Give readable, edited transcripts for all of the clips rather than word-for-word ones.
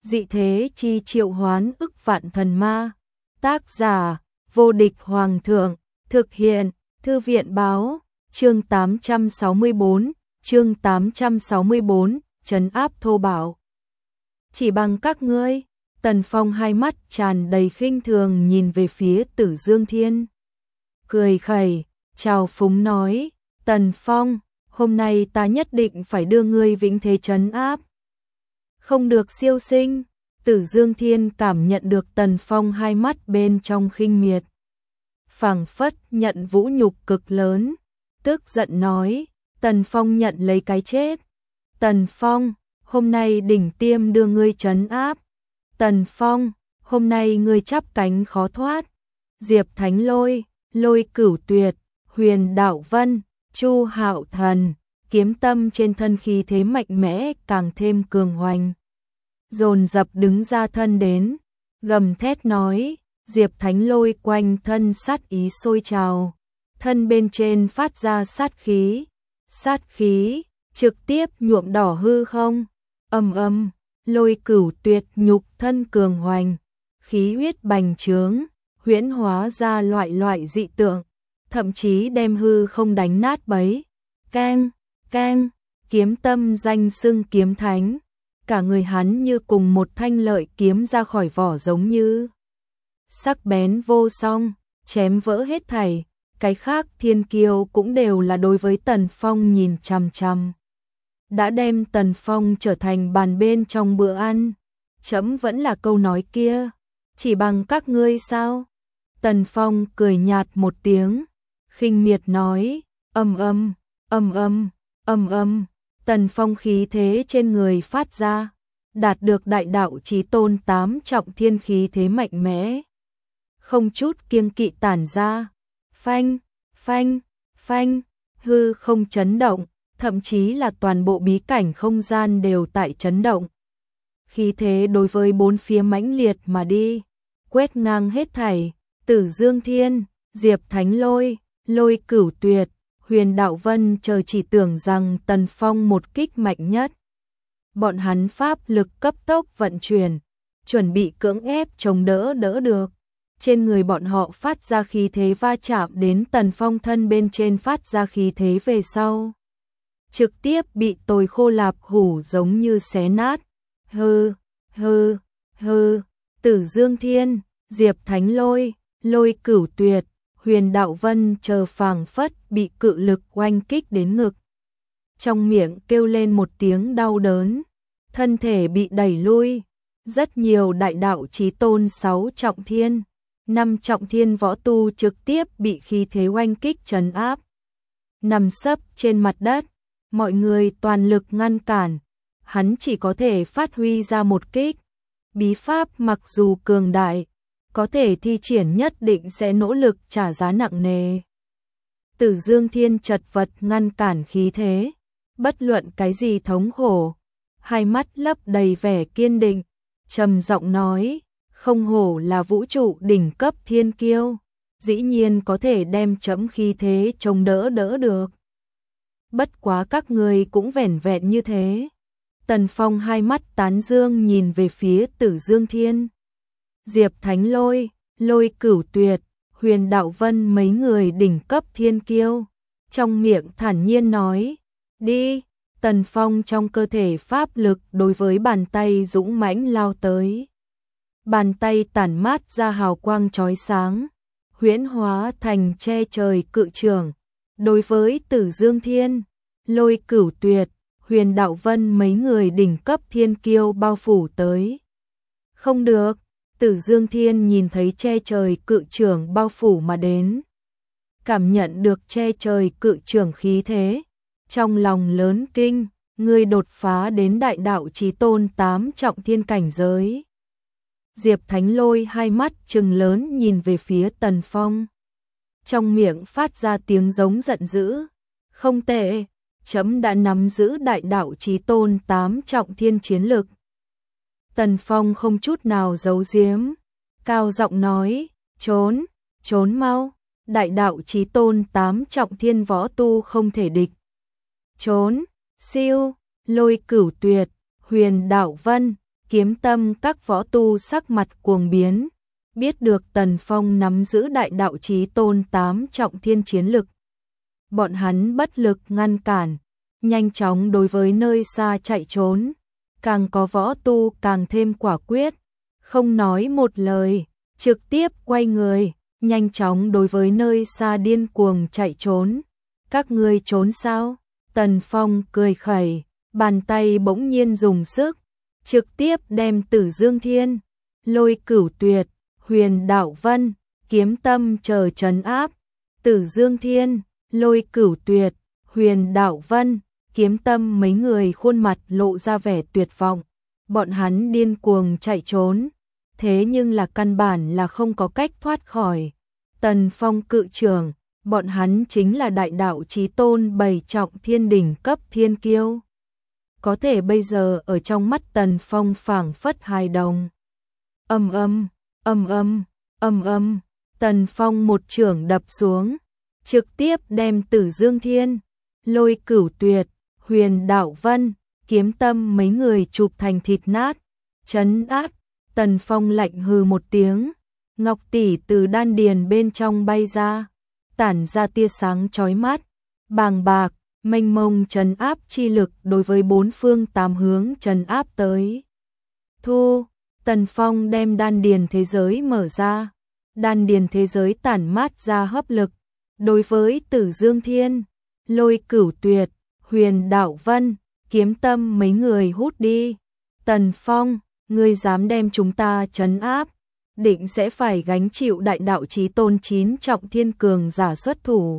dị thế chi triệu hoán ức vạn thần ma. Tác giả, vô địch hoàng thượng, thực hiện, thư viện báo, chương 864, trấn áp thô bạo. Chỉ bằng các ngươi. Tần Phong hai mắt tràn đầy khinh thường nhìn về phía Tử Dương Thiên. Cười khẩy, chào phúng nói, Tần Phong, hôm nay ta nhất định phải đưa ngươi vĩnh thế trấn áp. Không được siêu sinh. Tử Dương Thiên cảm nhận được Tần Phong hai mắt bên trong khinh miệt, phảng phất nhận vũ nhục cực lớn, tức giận nói, Tần Phong nhận lấy cái chết. Tần Phong, hôm nay đỉnh tiêm đưa ngươi trấn áp. Tần Phong, hôm nay ngươi chắp cánh khó thoát. Diệp Thánh Lôi, Lôi Cửu Tuyệt, Huyền Đạo Vân, Chu Hạo Thần, kiếm tâm trên thân khí thế mạnh mẽ càng thêm cường hoành. Dồn dập đứng ra thân đến, gầm thét nói, Diệp Thánh Lôi quanh thân sát ý sôi trào, thân bên trên phát ra sát khí, trực tiếp nhuộm đỏ hư không. Ầm, Lôi Cửu Tuyệt nhục thân cường hoành, khí huyết bành trướng, huyễn hóa ra loại dị tượng, thậm chí đem hư không đánh nát bấy. Keng, kiếm tâm danh xưng kiếm thánh, cả người hắn như cùng một thanh lợi kiếm ra khỏi vỏ giống như sắc bén vô song, chém vỡ hết thảy, cái khác thiên kiêu cũng đều là đối với Tần Phong nhìn chằm chằm. Đã đem Tần Phong trở thành bàn bên trong bữa ăn, chấm vẫn là câu nói kia, chỉ bằng các ngươi sao? Tần Phong cười nhạt một tiếng, khinh miệt nói, ầm, Tần Phong khí thế trên người phát ra, đạt được đại đạo chí tôn 8 trọng thiên khí thế mạnh mẽ, không chút kiêng kỵ tản ra, phanh, hư không chấn động, thậm chí là toàn bộ bí cảnh không gian đều tại chấn động. Khí thế đối với bốn phía mãnh liệt mà đi, quét ngang hết thảy, Tử Dương Thiên, Diệp Thánh Lôi, Lôi Cửu Tuyệt, Huyền Đạo Vân chờ chỉ tưởng rằng Tần Phong một kích mạnh nhất. Bọn hắn pháp lực cấp tốc vận chuyển, chuẩn bị cưỡng ép chống đỡ được. Trên người bọn họ phát ra khí thế va chạm đến Tần Phong thân bên trên phát ra khí thế về sau, trực tiếp bị tồi khô lạp hủ giống như xé nát. Hừ, Tử Dương Thiên, Diệp Thánh Lôi, Lôi Cửu Tuyệt, Huyền Đạo Vân chờ phảng phất bị cự lực oanh kích đến ngực. Trong miệng kêu lên một tiếng đau đớn, thân thể bị đẩy lui. Rất nhiều đại đạo chí tôn 6 trọng thiên, 5 trọng thiên võ tu trực tiếp bị khí thế oanh kích trấn áp. Nằm sấp trên mặt đất, mọi người toàn lực ngăn cản, hắn chỉ có thể phát huy ra một kích. Bí pháp mặc dù cường đại, có thể thi triển nhất định sẽ nỗ lực trả giá nặng nề. Tử Dương Thiên chật vật ngăn cản khí thế, bất luận cái gì thống khổ, hai mắt lấp đầy vẻ kiên định, trầm giọng nói, không hổ là vũ trụ đỉnh cấp thiên kiêu, dĩ nhiên có thể đem chấm khí thế chống đỡ được. Bất quá các người cũng vẻn vẹn như thế. Tần Phong hai mắt tán dương nhìn về phía Tử Dương Thiên, Diệp Thánh Lôi, Lôi Cửu Tuyệt, Huyền Đạo Vân mấy người đỉnh cấp thiên kiêu, trong miệng thản nhiên nói, đi. Tần Phong trong cơ thể pháp lực đối với bàn tay dũng mãnh lao tới. Bàn tay tản mát ra hào quang chói sáng, huyễn hóa thành che trời cự trường, đối với Tử Dương Thiên, Lôi Cửu Tuyệt, Huyền Đạo Vân mấy người đỉnh cấp thiên kiêu bao phủ tới. Không được. Tử Dương Thiên nhìn thấy che trời cự trường bao phủ mà đến, cảm nhận được che trời cự trường khí thế, trong lòng lớn kinh, ngươi đột phá đến đại đạo chí tôn 8 trọng thiên cảnh giới. Diệp Thánh Lôi hai mắt trừng lớn nhìn về phía Tần Phong, trong miệng phát ra tiếng giống giận dữ, không tệ, chấm đã nắm giữ đại đạo chí tôn 8 trọng thiên chiến lực. Tần Phong không chút nào giấu giếm, cao giọng nói, trốn mau, đại đạo chí tôn 8 trọng thiên võ tu không thể địch. Trốn, siêu, Lôi Cửu Tuyệt, Huyền Đạo Vân, Kiếm Tâm các võ tu sắc mặt cuồng biến, biết được Tần Phong nắm giữ đại đạo chí tôn 8 trọng thiên chiến lực. Bọn hắn bất lực ngăn cản, nhanh chóng đối với nơi xa chạy trốn, càng có võ tu càng thêm quả quyết, không nói một lời, trực tiếp quay người, nhanh chóng đối với nơi xa điên cuồng chạy trốn. Các ngươi trốn sao? Tần Phong cười khẩy, bàn tay bỗng nhiên dùng sức, trực tiếp đem Tử Dương Thiên, Lôi Cửu Tuyệt, Huyền Đạo Vân, Kiếm Tâm chờ trấn áp. Tử Dương Thiên, Lôi Cửu Tuyệt, Huyền Đạo Vân, Kiếm Tâm mấy người khuôn mặt lộ ra vẻ tuyệt vọng. Bọn hắn điên cuồng chạy trốn, thế nhưng là căn bản là không có cách thoát khỏi Tần Phong cự trưởng. Bọn hắn chính là đại đạo chí tôn 7 trọng thiên đỉnh cấp thiên kiêu. Có thể bây giờ ở trong mắt Tần Phong phảng phất hài đồng. Âm âm, âm âm, âm âm, Tần Phong một chưởng đập xuống, trực tiếp đem Tử Dương Thiên, Lôi Cửu Tuyệt, Huyền Đạo Vân, Kiếm Tâm mấy người chụp thành thịt nát, trấn áp. Tần Phong lạnh hừ một tiếng, ngọc tỷ từ đan điền bên trong bay ra, tản ra tia sáng chói mắt, bàng bạc, mênh mông trấn áp chi lực đối với bốn phương tám hướng trấn áp tới. Thu, Tần Phong đem đan điền thế giới mở ra, đan điền thế giới tản mát ra hấp lực, đối với Tử Dương Thiên, Lôi Cửu Tuyệt, Huyền Đạo Vân, Kiếm Tâm mấy người hút đi. Tần Phong, ngươi dám đem chúng ta trấn áp, định sẽ phải gánh chịu đại đạo chí tôn 9 trọng thiên cường giả xuất thủ.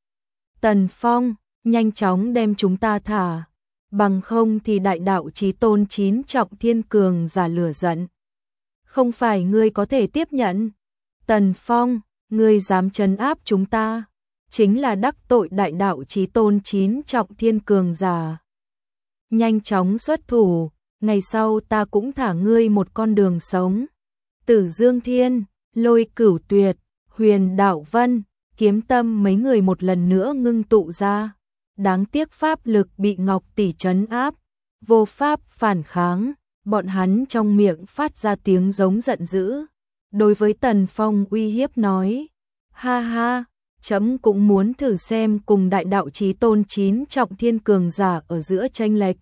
Tần Phong, nhanh chóng đem chúng ta thả, bằng không thì đại đạo chí tôn 9 trọng thiên cường giả lửa giận. Không phải ngươi có thể tiếp nhận. Tần Phong, ngươi dám trấn áp chúng ta, chính là đắc tội đại đạo chí tôn 9 trọng thiên cường giả. Nhanh chóng xuất thủ, ngày sau ta cũng thả ngươi một con đường sống. Tử Dương Thiên, Lôi Cửu Tuyệt, Huyền Đạo Vân, Kiếm Tâm mấy người một lần nữa ngưng tụ ra. Đáng tiếc pháp lực bị Ngọc tỷ trấn áp, vô pháp phản kháng, bọn hắn trong miệng phát ra tiếng giống giận dữ. Đối với Tần Phong uy hiếp nói, ha ha, chấm cũng muốn thử xem cùng đại đạo chí tôn 9 trọng thiên cường giả ở giữa chênh lệch.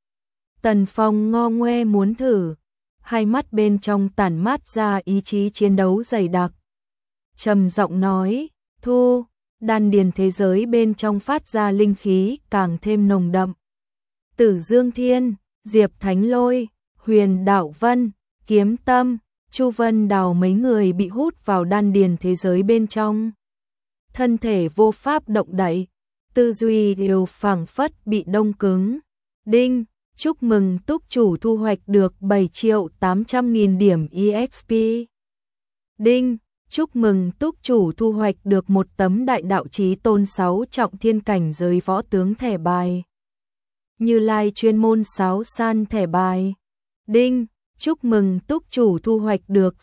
Tần Phong ngo ngoe muốn thử, hai mắt bên trong tản mát ra ý chí chiến đấu dày đặc. Trầm giọng nói, thu, đan điền thế giới bên trong phát ra linh khí càng thêm nồng đậm. Tử Dương Thiên, Diệp Thánh Lôi, Huyền Đạo Vân, Kiếm Tâm, Chu Vân Đào mấy người bị hút vào đan điền thế giới bên trong. Thân thể vô pháp động đậy, tư duy đều phảng phất bị đông cứng. Đinh, chúc mừng túc chủ thu hoạch được 7.800.000 điểm EXP. Đinh, chúc mừng túc chủ thu hoạch được một tấm đại đạo chí tôn 6 trọng thiên cảnh giới võ tướng thẻ bài. Như Lai chuyên môn 6 san thẻ bài. Đinh, chúc mừng túc chủ thu hoạch được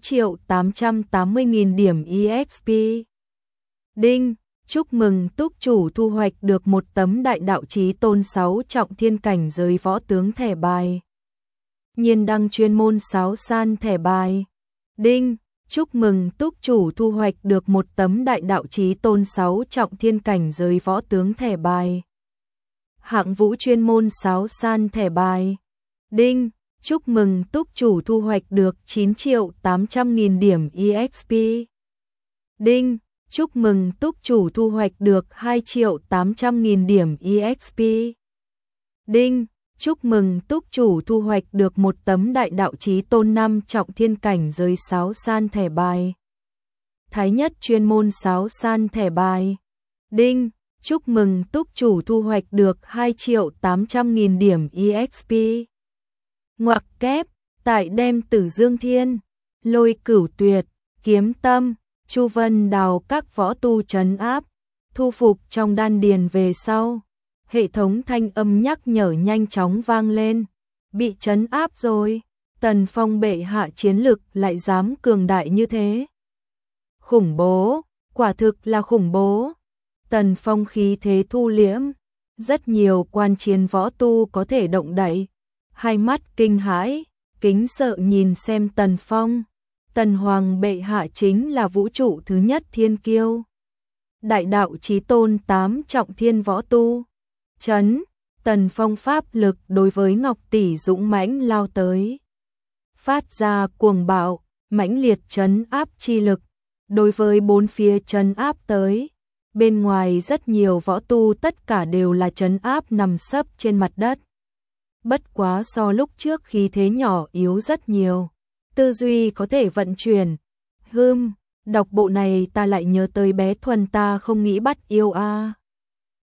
6.880.000 điểm EXP. Đinh, chúc mừng túc chủ thu hoạch được một tấm đại đạo chí tôn 6 trọng thiên cảnh giới võ tướng thẻ bài. Nhiên đăng chuyên môn 6 san thẻ bài. Đinh, chúc mừng túc chủ thu hoạch được một tấm đại đạo chí tôn 6 trọng thiên cảnh giới võ tướng thẻ bài. Hạng vũ chuyên môn 6 san thẻ bài. Đinh, chúc mừng túc chủ thu hoạch được 9.800.000 điểm EXP. Đinh, chúc mừng túc chủ thu hoạch được 2.800.000 điểm EXP. Đinh, chúc mừng túc chủ thu hoạch được một tấm đại đạo chí tôn 5 trọng thiên cảnh giới 6 san thẻ bài. Thái nhất chuyên môn 6 san thẻ bài. Đinh, chúc mừng túc chủ thu hoạch được 2.800.000 điểm EXP. Ngoặc kép, tại đem Tử Dương Thiên, Lôi Cửu Tuyệt, Kiếm Tâm, Chu Vân Đào các võ tu trấn áp, thu phục trong đan điền về sau. Hệ thống thanh âm nhắc nhở nhanh chóng vang lên. Bị trấn áp rồi, Tần Phong bệ hạ chiến lực lại dám cường đại như thế. Khủng bố, quả thực là khủng bố. Tần Phong khí thế thu liễm, rất nhiều quan chiến võ tu có thể động đậy, hai mắt kinh hãi, kính sợ nhìn xem Tần Phong. Tần Hoàng bệ hạ chính là vũ trụ thứ nhất thiên kiêu. Đại đạo chí tôn 8 trọng thiên võ tu. Chấn, Tần Phong pháp lực đối với Ngọc Tỷ dũng mãnh lao tới. Phát ra cuồng bạo, mãnh liệt trấn áp chi lực, đối với bốn phía trấn áp tới. Bên ngoài rất nhiều võ tu tất cả đều là trấn áp nằm sấp trên mặt đất. Bất quá so lúc trước khí thế nhỏ yếu rất nhiều. Tư duy có thể vận chuyển. Đọc bộ này ta lại nhớ tới bé Thuần ta không nghĩ bắt yêu a.